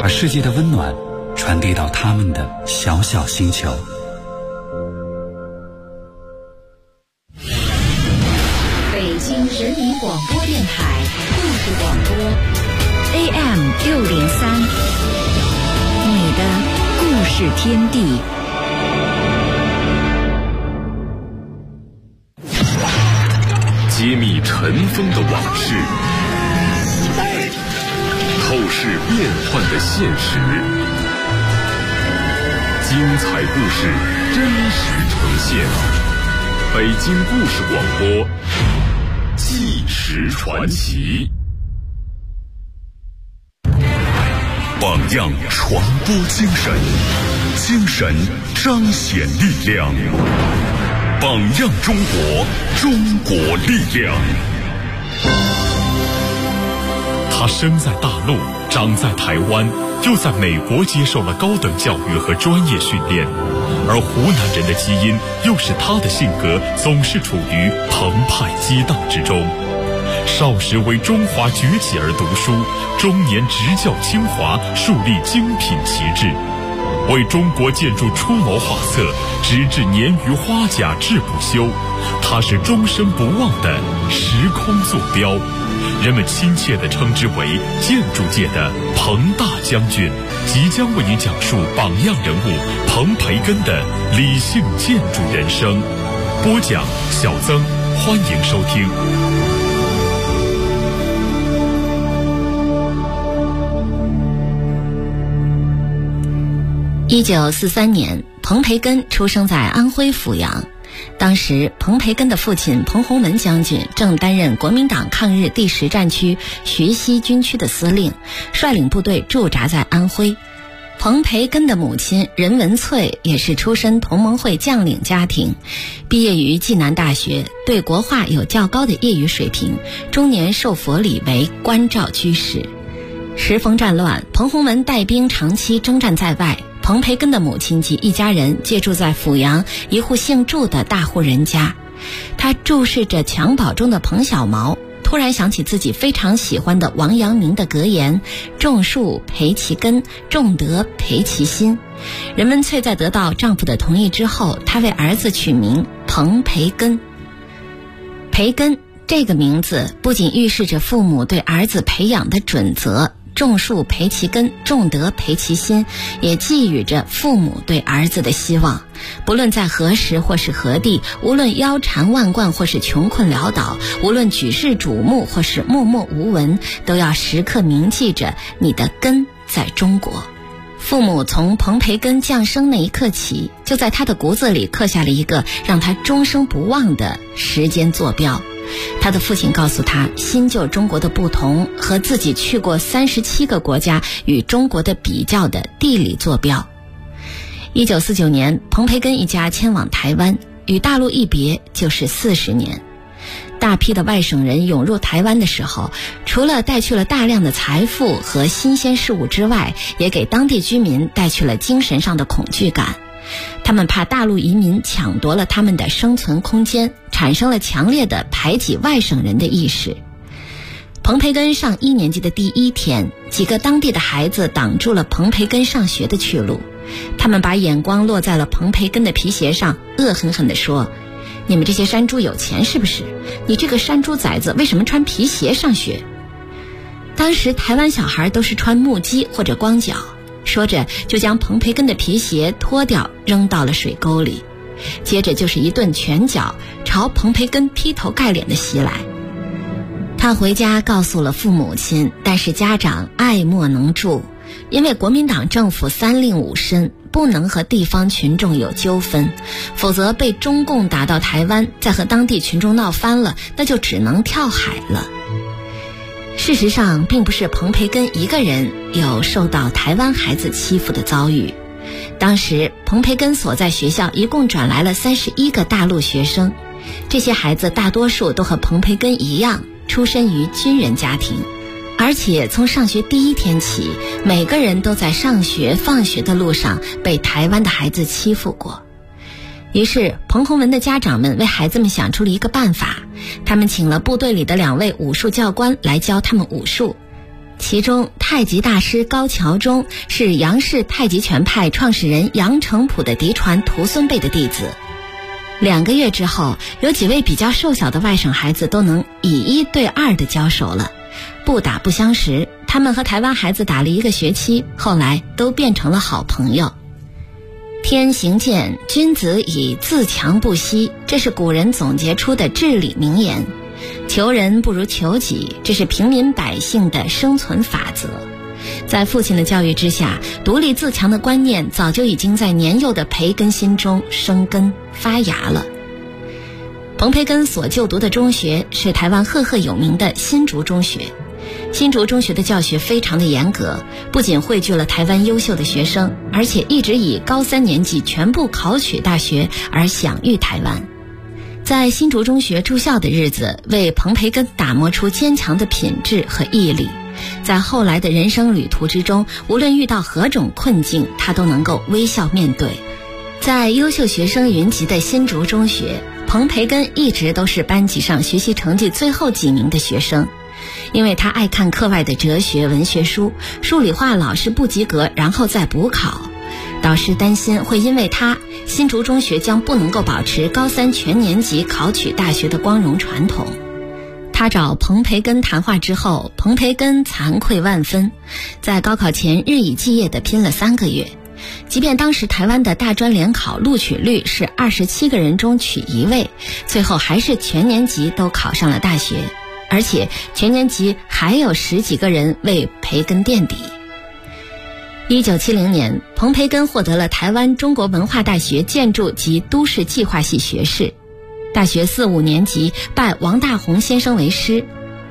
把世界的温暖传递到他们的小小星球。 北京人民广播电台故事广播 AM603，你的故事天地。 揭秘尘封的往事，透视变幻的现实，精彩故事真实呈现。北京故事广播，纪实传奇。榜样传播精神，精神彰显力量。榜样中国，中国力量。他生在大陆，长在台湾，又在美国接受了高等教育和专业训练，而湖南人的基因又使他的性格总是处于澎湃激荡之中。少时为中华崛起而读书，中年执教清华，树立精品旗帜，为中国建筑出谋划策，直至年逾花甲志不休。他是终身不忘的时空坐标，人们亲切地称之为建筑界的彭大将军，即将为您讲述榜样人物彭培根的理性建筑人生。播讲小曾，欢迎收听。 1943年，彭培根出生在安徽阜阳。当时，彭培根的父亲彭洪文将军正担任国民党抗日第10战区徐西军区的司令，率领部队驻扎在安徽。彭培根的母亲任文翠也是出身同盟会将领家庭，毕业于暨南大学，对国画有较高的业余水平，终年受佛礼为关照居士。时逢战乱，彭洪文带兵长期征战在外，彭培根的母亲及一家人借住在阜阳一户姓祝的大户人家。他注视着襁褓中的彭小毛，突然想起自己非常喜欢的王阳明的格言：种树培其根，种德培其心。任文翠在得到丈夫的同意之后，她为儿子取名彭培根。培根这个名字不仅预示着父母对儿子培养的准则，种树培其根，种德培其心，也寄予着父母对儿子的希望。不论在何时或是何地，无论腰缠万贯或是穷困潦倒，无论举世瞩目或是默默无闻，都要时刻铭记着你的根在中国。父母从彭培根降生那一刻起，就在他的骨子里刻下了一个让他终生不忘的时间坐标。他的父亲告诉他，新旧中国的不同和自己去过37个国家与中国的比较的地理坐标。1949年，彭培根一家迁往台湾，与大陆一别就是40年。大批的外省人涌入台湾的时候，除了带去了大量的财富和新鲜事物之外，也给当地居民带去了精神上的恐惧感。他们怕大陆移民抢夺了他们的生存空间，产生了强烈的排挤外省人的意识。彭培根上1年级的第1天，几个当地的孩子挡住了彭培根上学的去路。他们把眼光落在了彭培根的皮鞋上，恶狠狠地说：你们这些山猪有钱是不是？你这个山猪崽子为什么穿皮鞋上学？当时台湾小孩都是穿木屐或者光脚，说着就将彭培根的皮鞋脱掉扔到了水沟里，接着就是一顿拳脚朝彭培根劈头盖脸的袭来。他回家告诉了父母亲，但是家长爱莫能助，因为国民党政府3令5申，不能和地方群众有纠纷，否则被中共打到台湾，再和当地群众闹翻了，那就只能跳海了。事实上，并不是彭培根一个人有受到台湾孩子欺负的遭遇。当时彭培根所在学校一共转来了31个大陆学生，这些孩子大多数都和彭培根一样出身于军人家庭，而且从上学第1天起，每个人都在上学放学的路上被台湾的孩子欺负过。于是彭洪文的家长们为孩子们想出了一个办法，他们请了部队里的2位武术教官来教他们武术。 其中太极大师高桥中是杨氏太极拳派创始人杨成甫的嫡传徒孙辈的弟子。2个月之后，有几位比较瘦小的外省孩子都能以1对2的交手了，不打不相识。他们和台湾孩子打了1个学期，后来都变成了好朋友。天行健，君子以自强不息，这是古人总结出的至理名言。求人不如求己，这是平民百姓的生存法则。在父亲的教育之下，独立自强的观念早就已经在年幼的培根心中生根发芽了。彭培根所就读的中学是台湾赫赫有名的新竹中学。新竹中学的教学非常的严格，不仅汇聚了台湾优秀的学生，而且一直以高3年级全部考取大学而享誉台湾。在新竹中学住校的日子，为彭培根打磨出坚强的品质和毅力。在后来的人生旅途之中，无论遇到何种困境，他都能够微笑面对。在优秀学生云集的新竹中学，彭培根一直都是班级上学习成绩最后几名的学生。因为他爱看课外的哲学文学书，数理化老是不及格，然后再补考。导师担心会因为他，新竹中学将不能够保持高3全年级考取大学的光荣传统。他找彭培根谈话之后，彭培根惭愧万分，在高考前日以继夜地拼了3个月。即便当时台湾的大专联考录取率是27个人中取1位，最后还是全年级都考上了大学，而且全年级还有10几个人为培根垫底。1970年，彭培根获得了台湾中国文化大学建筑及都市计划系学士。大学4、5年级拜王大闳先生为师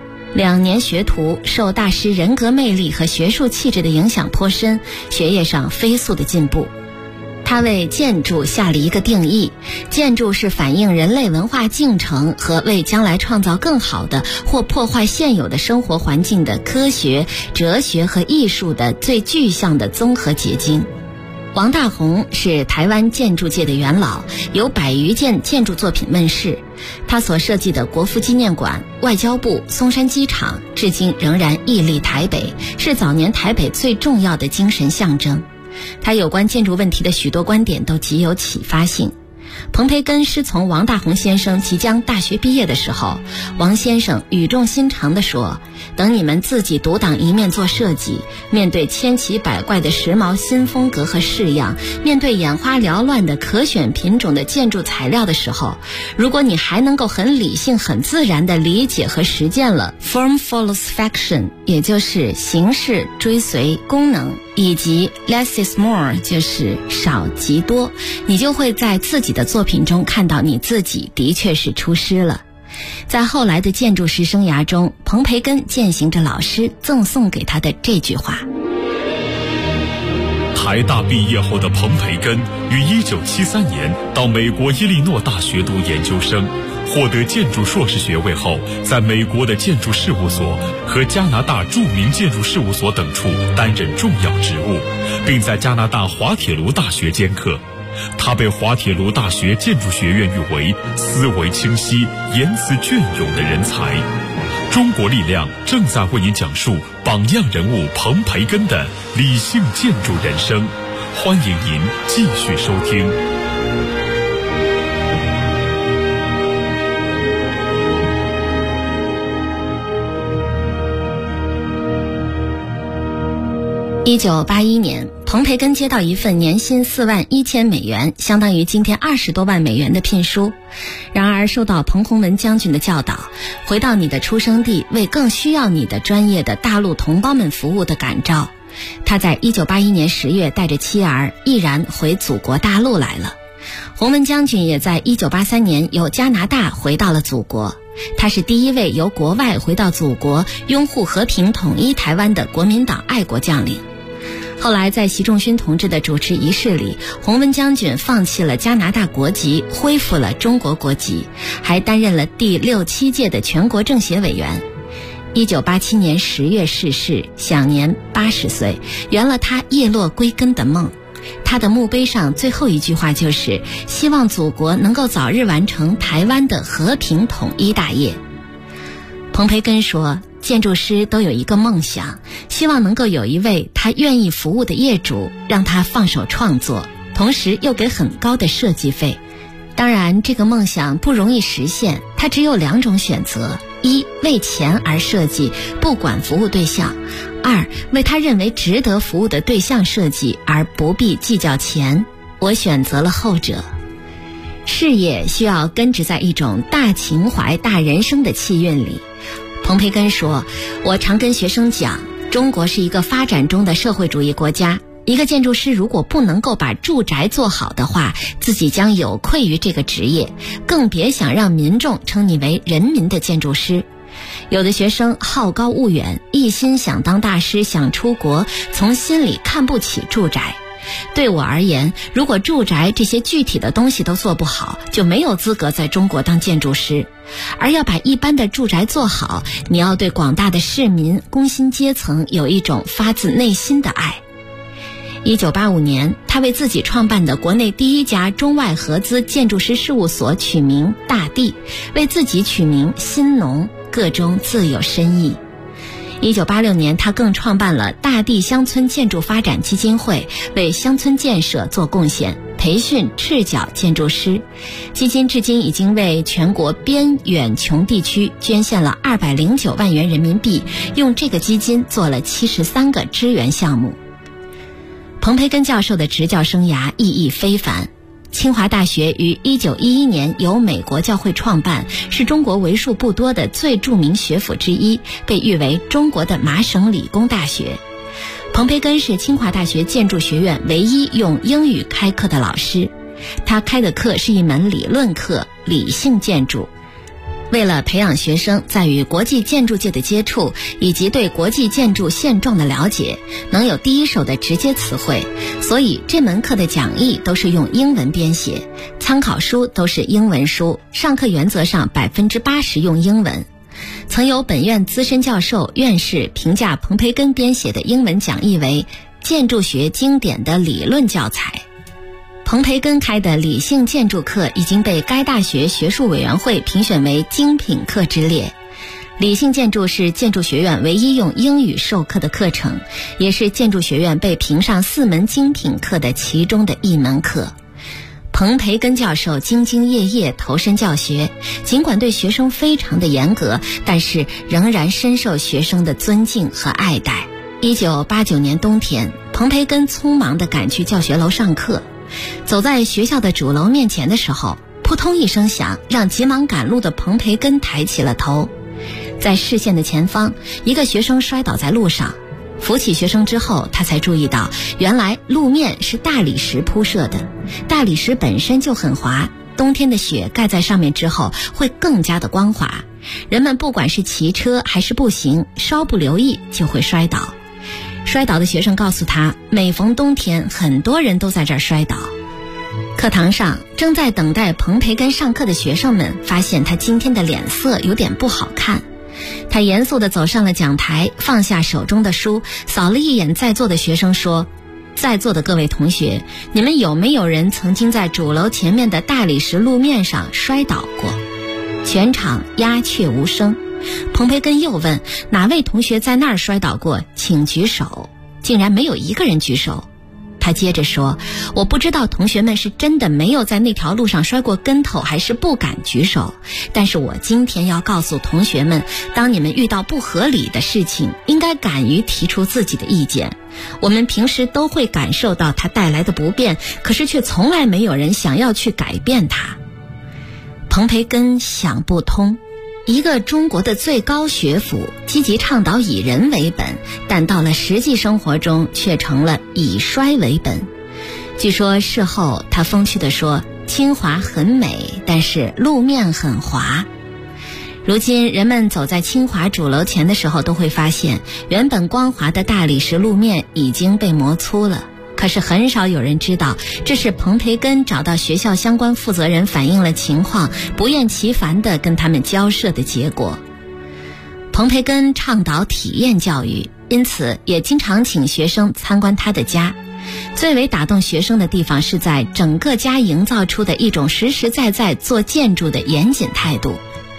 ，2年学徒，受大师人格魅力和学术气质的影响颇深，学业上飞速的进步。他为建筑下了一个定义，建筑是反映人类文化进程和为将来创造更好的或破坏现有的生活环境的科学、哲学和艺术的最具象的综合结晶。王大闳是台湾建筑界的元老，有100余件建筑作品问世。他所设计的国父纪念馆、外交部、松山机场，至今仍然屹立台北，是早年台北最重要的精神象征。他有关建筑问题的许多观点都极有启发性。彭培根师从王大闳先生即将大学毕业的时候，王先生语重心长地说，等你们自己独当一面做设计，面对千奇百怪的时髦新风格和式样，面对眼花缭乱的可选品种的建筑材料的时候，如果你还能够很理性很自然地理解和实践了 Form follows function， 也就是形式追随功能，以及 less is more， 就是少即多，你就会在自己的作品中看到你自己的确是出师了。在后来的建筑师生涯中，彭培根践行着老师赠送给他的这句话。 台大毕业后的彭培根于1973年到美国伊利诺大学读研究生，获得建筑硕士学位后，在美国的建筑事务所和加拿大著名建筑事务所等处担任重要职务，并在加拿大滑铁卢大学兼课。他被滑铁卢大学建筑学院誉为思维清晰、言辞隽永的人才。中国力量正在为您讲述榜样人物彭培根的理性建筑人生，欢迎您继续收听。 1981年，彭培根接到一份年薪41000美元，相当于今天20多万美元的聘书。然而受到彭洪文将军的教导，回到你的出生地，为更需要你的专业的大陆同胞们服务的感召，他在1981年10月带着妻儿毅然回祖国大陆来了。洪文将军也在1983年由加拿大回到了祖国，他是第一位由国外回到祖国拥护和平统一台湾的国民党爱国将领。后来在习仲勋同志的主持仪式里，洪文将军放弃了加拿大国籍，恢复了中国国籍，还担任了第6、7届的全国政协委员。1987年10月逝世，享年80岁，圆了他叶落归根的梦。他的墓碑上最后一句话就是希望祖国能够早日完成台湾的和平统一大业。彭培根说， 建筑师都有一个梦想，希望能够有一位他愿意服务的业主，让他放手创作，同时又给很高的设计费。当然，这个梦想不容易实现，他只有2种选择：一，为钱而设计，不管服务对象；二，为他认为值得服务的对象设计，而不必计较钱。我选择了后者。事业需要根植在一种大情怀、大人生的气韵里。彭培根说，我常跟学生讲，中国是一个发展中的社会主义国家，一个建筑师如果不能够把住宅做好的话，自己将有愧于这个职业，更别想让民众称你为人民的建筑师。有的学生好高骛远，一心想当大师，想出国，从心里看不起住宅。对我而言，如果住宅这些具体的东西都做不好，就没有资格在中国当建筑师。而要把一般的住宅做好，你要对广大的市民、工薪阶层有一种发自内心的爱。1985年，他为自己创办的国内第1家中外合资建筑师事务所取名大地，为自己取名新农，个中自有深意。1986年，他更创办了大地乡村建筑发展基金会，为乡村建设做贡献，培训赤脚建筑师。基金至今已经为全国边远穷地区捐献了209万元人民币，用这个基金做了73个支援项目。彭培根教授的执教生涯意义非凡。清华大学于1911年由美国教会创办，是中国为数不多的最著名学府之一，被誉为中国的麻省理工大学。彭培根是清华大学建筑学院唯一用英语开课的老师，他开的课是一门理论课，理性建筑。为了培养学生在与国际建筑界的接触，以及对国际建筑现状的了解，能有第一手的直接词汇，所以这门课的讲义都是用英文编写，参考书都是英文书，上课原则上80%用英文。曾有本院资深教授、院士评价彭培根编写的英文讲义为建筑学经典的理论教材。彭培根开的理性建筑课已经被该大学学术委员会评选为精品课之列。理性建筑是建筑学院唯一用英语授课的课程，也是建筑学院被评上4门精品课的其中的一门课。彭培根教授兢兢业业投身教学，尽管对学生非常的严格，但是仍然深受学生的尊敬和爱戴。1989年冬天，彭培根匆忙地赶去教学楼上课，走在学校的主楼面前的时候，扑通一声响，让急忙赶路的彭培根抬起了头。在视线的前方，一个学生摔倒在路上，扶起学生之后，他才注意到原来路面是大理石铺设的，大理石本身就很滑，冬天的雪盖在上面之后会更加的光滑，人们不管是骑车还是步行，稍不留意就会摔倒。摔倒的学生告诉他，每逢冬天很多人都在这儿摔倒。课堂上，正在等待彭培根上课的学生们发现他今天的脸色有点不好看。他严肃地走上了讲台，放下手中的书，扫了一眼在座的学生说，在座的各位同学，你们有没有人曾经在主楼前面的大理石路面上摔倒过？全场鸦雀无声。彭培根又问，哪位同学在那儿摔倒过，请举手。竟然没有一个人举手。他接着说，我不知道同学们是真的没有在那条路上摔过跟头，还是不敢举手，但是我今天要告诉同学们，当你们遇到不合理的事情，应该敢于提出自己的意见。我们平时都会感受到它带来的不便，可是却从来没有人想要去改变它。彭培根想不通，一个中国的最高学府积极倡导以人为本，但到了实际生活中却成了以衰为本。据说事后他风趣地说，清华很美，但是路面很滑。如今人们走在清华主楼前的时候，都会发现原本光滑的大理石路面已经被磨粗了。可是很少有人知道，这是彭培根找到学校相关负责人反映了情况，不厌其烦地跟他们交涉的结果。彭培根倡导体验教育，因此也经常请学生参观他的家。最为打动学生的地方是在整个家营造出的一种实实在在做建筑的严谨态度。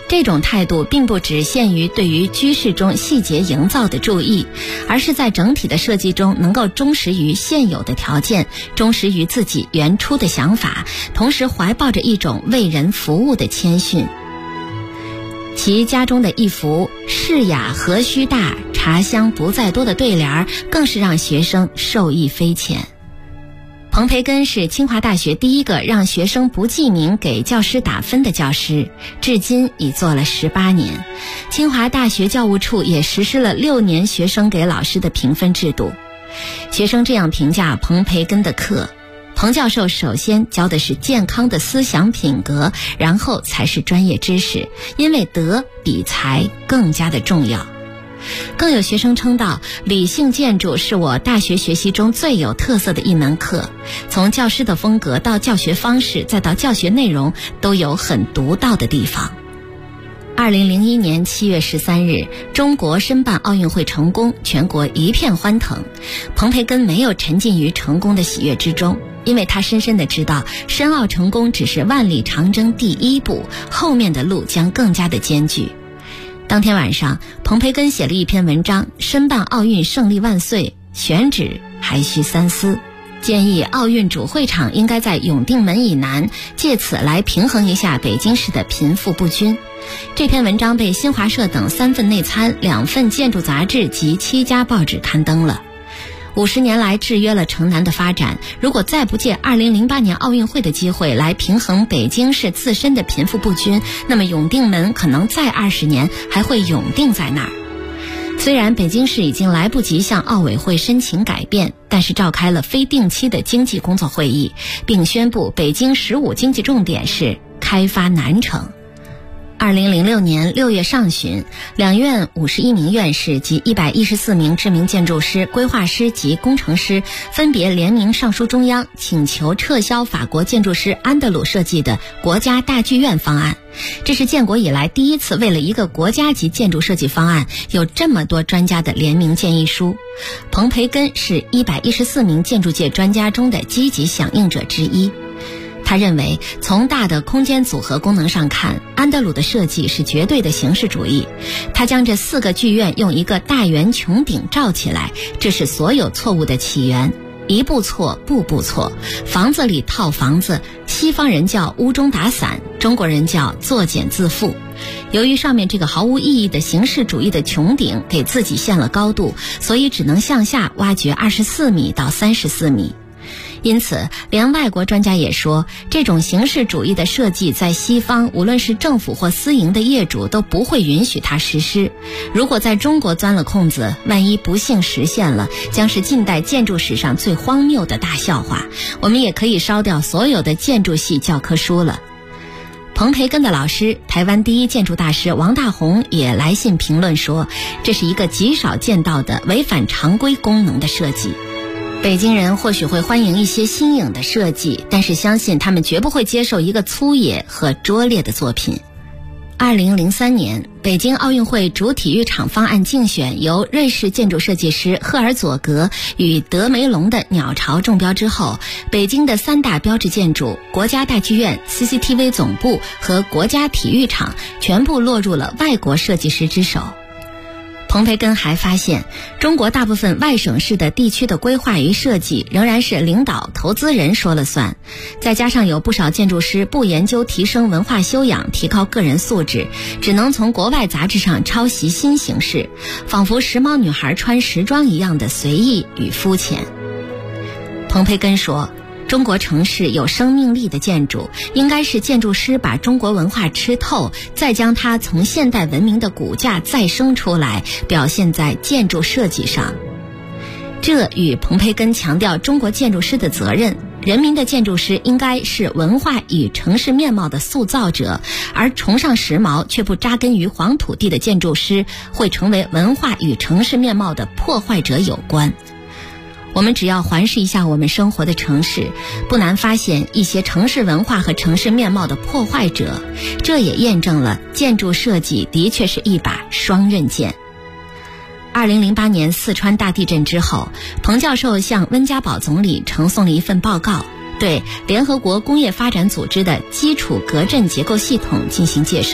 这种态度并不只限于对于居室中细节营造的注意，而是在整体的设计中能够忠实于现有的条件，忠实于自己原初的想法，同时怀抱着一种为人服务的谦逊。其家中的一幅“世雅何须大，茶香不在多”的对联，更是让学生受益匪浅。彭培根是清华大学第一个让学生不记名给教师打分的教师，至今已做了18年。清华大学教务处也实施了6年学生给老师的评分制度。学生这样评价彭培根的课：彭教授首先教的是健康的思想品格，然后才是专业知识，因为德比才更加的重要。更有学生称道，理性建筑是我大学学习中最有特色的一门课，从教师的风格到教学方式再到教学内容都有很独到的地方。2001年7月13日，中国申办奥运会成功，全国一片欢腾。彭培根没有沉浸于成功的喜悦之中，因为他深深地知道，申奥成功只是万里长征第一步，后面的路将更加的艰巨。当天晚上，彭培根写了一篇文章：申办奥运胜利万岁，选址还需三思，建议奥运主会场应该在永定门以南，借此来平衡一下北京市的贫富不均。这篇文章被新华社等3份内参、2份建筑杂志及7家报纸刊登了。50年来制约了城南的发展，如果再不借2008年奥运会的机会来平衡北京市自身的贫富不均，那么永定门可能再20年还会永定在那儿。虽然北京市已经来不及向奥委会申请改变，但是召开了非定期的经济工作会议，并宣布北京15经济重点是开发南城。2006年6月上旬，两院51名院士及114名知名建筑师、规划师及工程师分别联名上书中央，请求撤销法国建筑师安德鲁设计的国家大剧院方案。这是建国以来第一次为了一个国家级建筑设计方案有这么多专家的联名建议书。彭培根是114名建筑界专家中的积极响应者之一。他认为，从大的空间组合功能上看，安德鲁的设计是绝对的形式主义。他将这4个剧院用一个大圆穹顶罩起来，这是所有错误的起源。一步错，步步错。房子里套房子，西方人叫屋中打伞，中国人叫作茧自缚。由于上面这个毫无意义的形式主义的穹顶给自己限了高度，所以只能向下挖掘24米到34米。因此，连外国专家也说，这种形式主义的设计在西方，无论是政府或私营的业主都不会允许它实施。如果在中国钻了空子，万一不幸实现了，将是近代建筑史上最荒谬的大笑话。我们也可以烧掉所有的建筑系教科书了。彭培根的老师，台湾第一建筑大师王大闳也来信评论说，这是一个极少见到的违反常规功能的设计。北京人或许会欢迎一些新颖的设计，但是相信他们绝不会接受一个粗野和拙劣的作品。2003年，北京奥运会主体育场方案竞选由瑞士建筑设计师赫尔佐格与德梅隆的鸟巢中标之后，北京的3大标志建筑国家大剧院、CCTV 总部和国家体育场全部落入了外国设计师之手。彭培根还发现，中国大部分外省市的地区的规划与设计仍然是领导投资人说了算，再加上有不少建筑师不研究提升文化修养、提高个人素质，只能从国外杂志上抄袭新形式，仿佛时髦女孩穿时装一样的随意与肤浅。彭培根说，中国城市有生命力的建筑，应该是建筑师把中国文化吃透，再将它从现代文明的骨架再生出来，表现在建筑设计上。这与彭培根强调中国建筑师的责任，人民的建筑师应该是文化与城市面貌的塑造者，而崇尚时髦却不扎根于黄土地的建筑师，会成为文化与城市面貌的破坏者有关。我们只要环视一下我们生活的城市，不难发现一些城市文化和城市面貌的破坏者，这也验证了建筑设计的确是一把双刃剑。2008年四川大地震之后，彭教授向温家宝总理呈送了一份报告，对联合国工业发展组织的基础隔震结构系统进行介绍。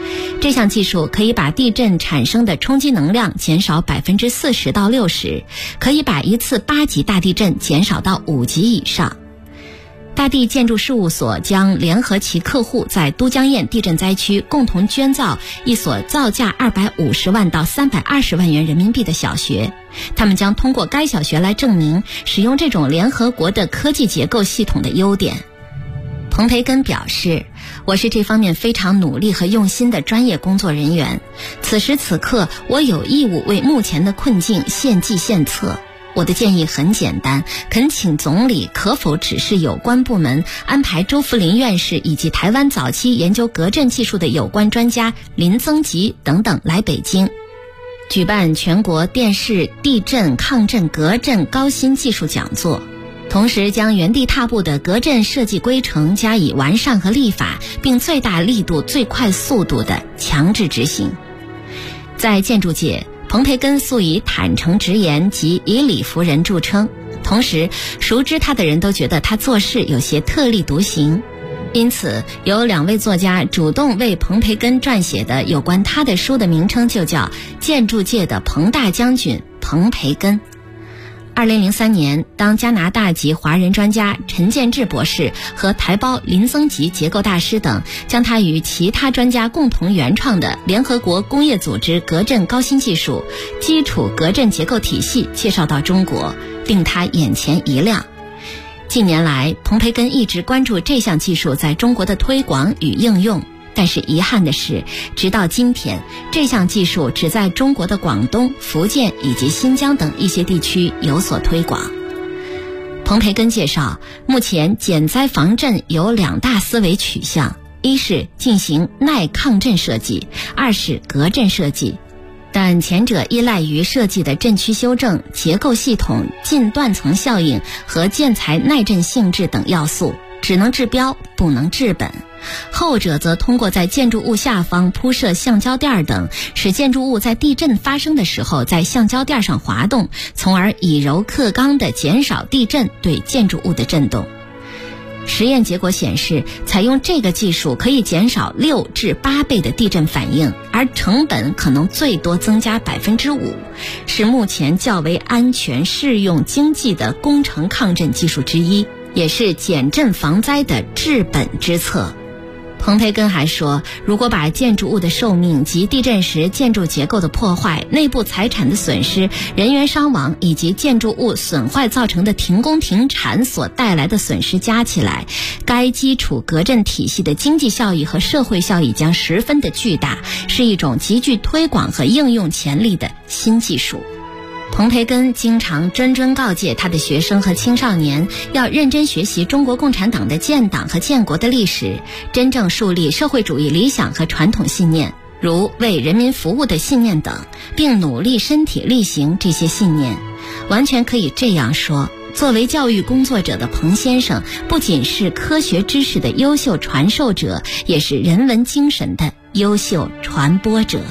这项技术可以把地震产生的冲击能量减少40%到60%，可以把一次8级大地震减少到5级以上。大地建筑事务所将联合其客户在都江堰地震灾区共同捐造一所造价250万到320万元人民币的小学，他们将通过该小学来证明使用这种联合国的科技结构系统的优点。彭培根表示，我是这方面非常努力和用心的专业工作人员，此时此刻我有义务为目前的困境献计献策。我的建议很简单，恳请总理可否指示有关部门安排周福林院士以及台湾早期研究隔震技术的有关专家林增吉等等来北京，举办全国电视地震、抗震、隔震高新技术讲座，同时将原地踏步的隔震设计规程加以完善和立法，并最大力度、最快速度的强制执行。在建筑界，彭培根素以坦诚直言及以理服人著称，同时熟知他的人都觉得他做事有些特立独行，因此有2位作家主动为彭培根撰写的有关他的书的名称就叫《建筑界的彭大将军彭培根》。2003年，当加拿大籍华人专家陈建志博士和台胞林增吉结构大师等将他与其他专家共同原创的联合国工业组织隔震高新技术基础隔震结构体系介绍到中国，令他眼前一亮。近年来，彭培根一直关注这项技术在中国的推广与应用，但是遗憾的是，直到今天，这项技术只在中国的广东、福建以及新疆等一些地区有所推广。彭培根介绍，目前减灾防震有2大思维取向，一是进行耐抗震设计，二是隔震设计。但前者依赖于设计的震区修正、结构系统、近断层效应和建材耐震性质等要素，只能治标不能治本。后者则通过在建筑物下方铺设橡胶垫等，使建筑物在地震发生的时候在橡胶垫上滑动，从而以柔克刚地减少地震对建筑物的震动。实验结果显示，采用这个技术可以减少6至8倍的地震反应，而成本可能最多增加5%，是目前较为安全、适用、经济的工程抗震技术之一，也是减震防灾的治本之策。彭培根还说，如果把建筑物的寿命及地震时建筑结构的破坏、内部财产的损失、人员伤亡以及建筑物损坏造成的停工停产所带来的损失加起来，该基础隔震体系的经济效益和社会效益将十分的巨大，是一种极具推广和应用潜力的新技术。彭培根经常谆告诫他的学生和青少年要认真学习中国共产党的建党和建国的历史，真正树立社会主义理想和传统信念，如为人民服务的信念等，并努力身体力行这些信念。完全可以这样说，作为教育工作者的彭先生，不仅是科学知识的优秀传授者，也是人文精神的优秀传播者。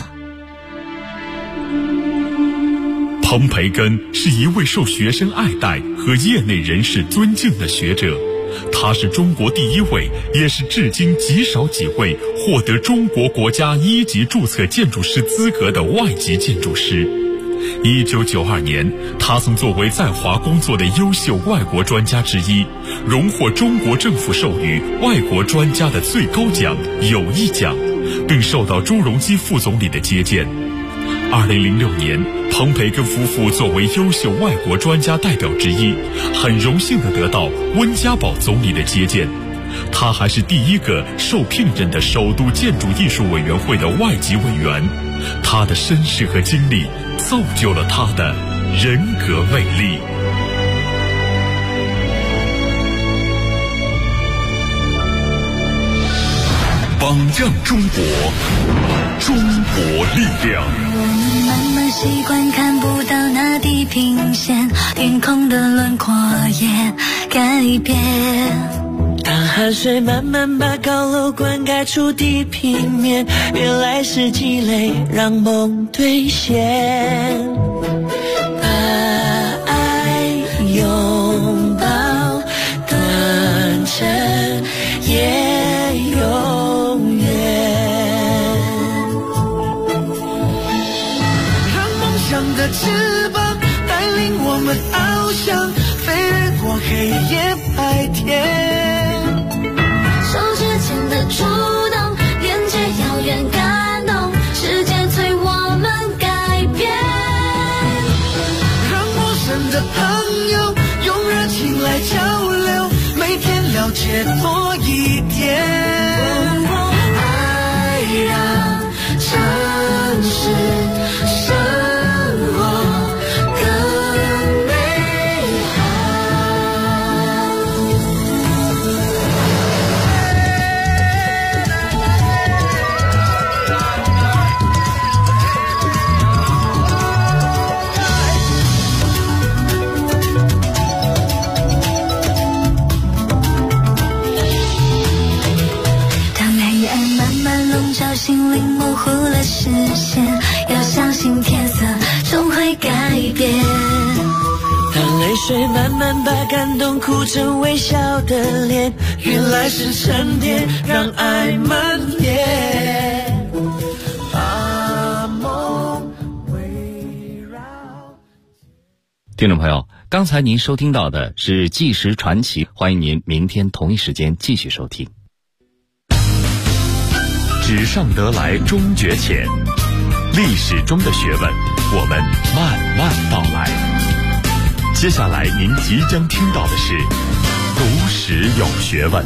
彭培根是一位受学生爱戴和业内人士尊敬的学者，他是中国第一位，也是至今极少几位获得中国国家1级注册建筑师资格的外籍建筑师。1992年，他曾作为在华工作的优秀外国专家之一，荣获中国政府授予外国专家的最高奖友谊奖，并受到朱镕基副总理的接见。2006年，彭培根夫妇作为优秀外国专家代表之一，很荣幸地得到温家宝总理的接见。他还是第一个受聘任的首都建筑艺术委员会的外籍委员，他的身世和经历造就了他的人格魅力。榜样中国，中国力量。 我们慢慢习惯看不到那地平线，天空的轮廓也改变。当汗水慢慢把高楼灌溉出地平面，原来是积累让梦兑现。把爱拥抱断成也永远。 翅膀，带领我们翱翔，飞越过黑夜白天。 手指间的触动，连接遥远感动，世界随我们改变。 让陌生的朋友用热情来交流，每天了解多一点。爱让城市生活更美好。当黑暗慢慢笼罩心灵，模糊了视线，要相信天色终会改变。 当泪水慢慢把感动哭成微笑的脸，原来是沉淀，让爱蔓延，把梦围绕。 听众朋友，刚才您收听到的是《纪实传奇》，欢迎您明天同一时间继续收听。 纸上得来终觉浅，历史中的学问，我们慢慢道来。接下来您即将听到的是读史有学问。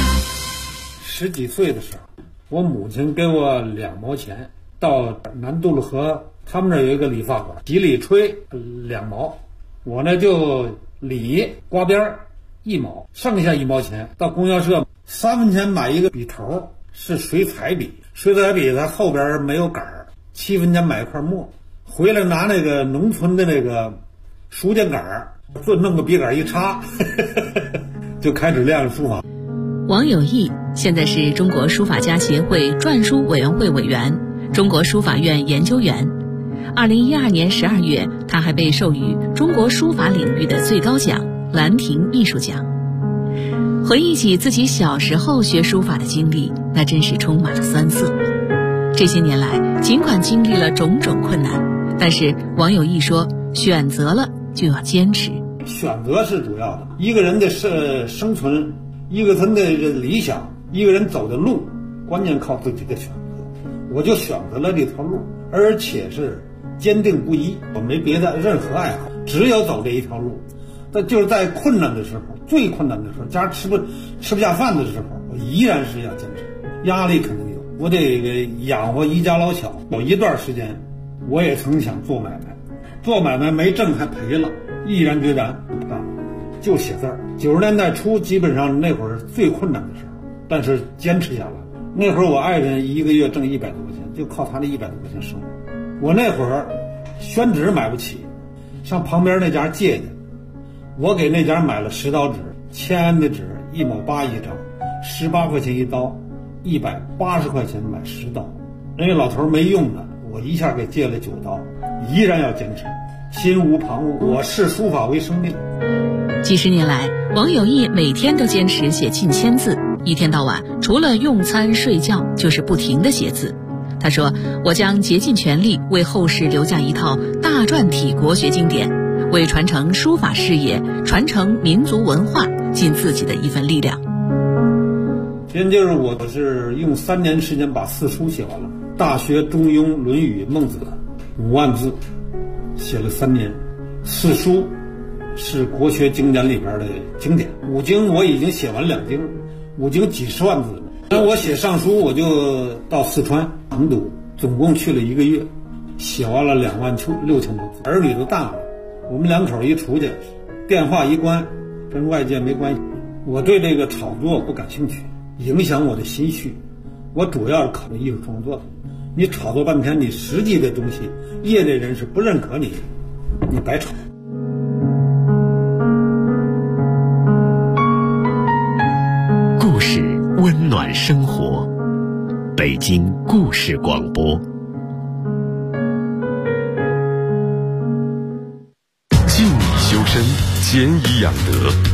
10几岁的时候，我母亲给我2毛钱，到南渡路河，他们那有一个理发馆，洗理吹2毛，我呢就理刮边1毛，剩下1毛钱到供销社3分钱买一个笔头，是水彩笔，水彩笔它后边没有杆儿，7分钱买一块墨，回来拿那个农村的那个书架杆儿，就弄个笔杆一插就开始练书法。 王有义现在是中国书法家协会篆书委员会委员、中国书法院研究员。2012年12月，他还被授予中国书法领域的最高奖兰亭艺术奖。回忆起自己小时候学书法的经历，那真是充满了酸涩。这些年来，尽管经历了种种困难，但是王有义说，选择了就要坚持。 选择是主要的，一个人的生存，一个人的理想，一个人走的路，关键靠自己的选择。我就选择了这条路，而且是坚定不移，我没别的任何爱好，只有走这一条路。但就是在困难的时候，最困难的时候，家吃不下饭的时候，我依然是要坚持。压力肯定有，我得养活一家老小。有一段时间，我也曾想做买卖，做买卖没挣还赔了，毅然决然不干，就写字儿。90年代初，基本上那会儿是最困难的时候，但是坚持下来。那会儿我爱人一个月挣100多块钱，就靠他那100多块钱生活。我那会儿宣纸买不起，上旁边那家借去。我给那家买了10刀纸，签的纸1毛8一张，18块钱一刀，180块钱买10刀。人家老头没用的，我一下给借了9刀，依然要坚持，心无旁骛，我视书法为生命。 几十年来，王有义每天都坚持写近1000字，一天到晚除了用餐睡觉就是不停地写字。他说，我将竭尽全力为后世留下一套大篆体国学经典，为传承书法事业、传承民族文化尽自己的一份力量。 今天就是我是用3年时间把4书写完了，《大学》《中庸》《论语》《孟子》5万字，写了3年。4书是国学经典里边的经典，5经我已经写完2经，5经几十万字了。那我写上书，我就到四川成都，总共去了1个月，写完了26000多字。儿女都大了，我们2口一出去，电话一关，跟外界没关系。我对这个炒作不感兴趣，影响我的心绪。我主要是考虑艺术创作的。你炒作半天，你实际的东西，业内人士不认可你，你白炒。 故事温暖生活，北京故事广播。静以修身，俭以养德。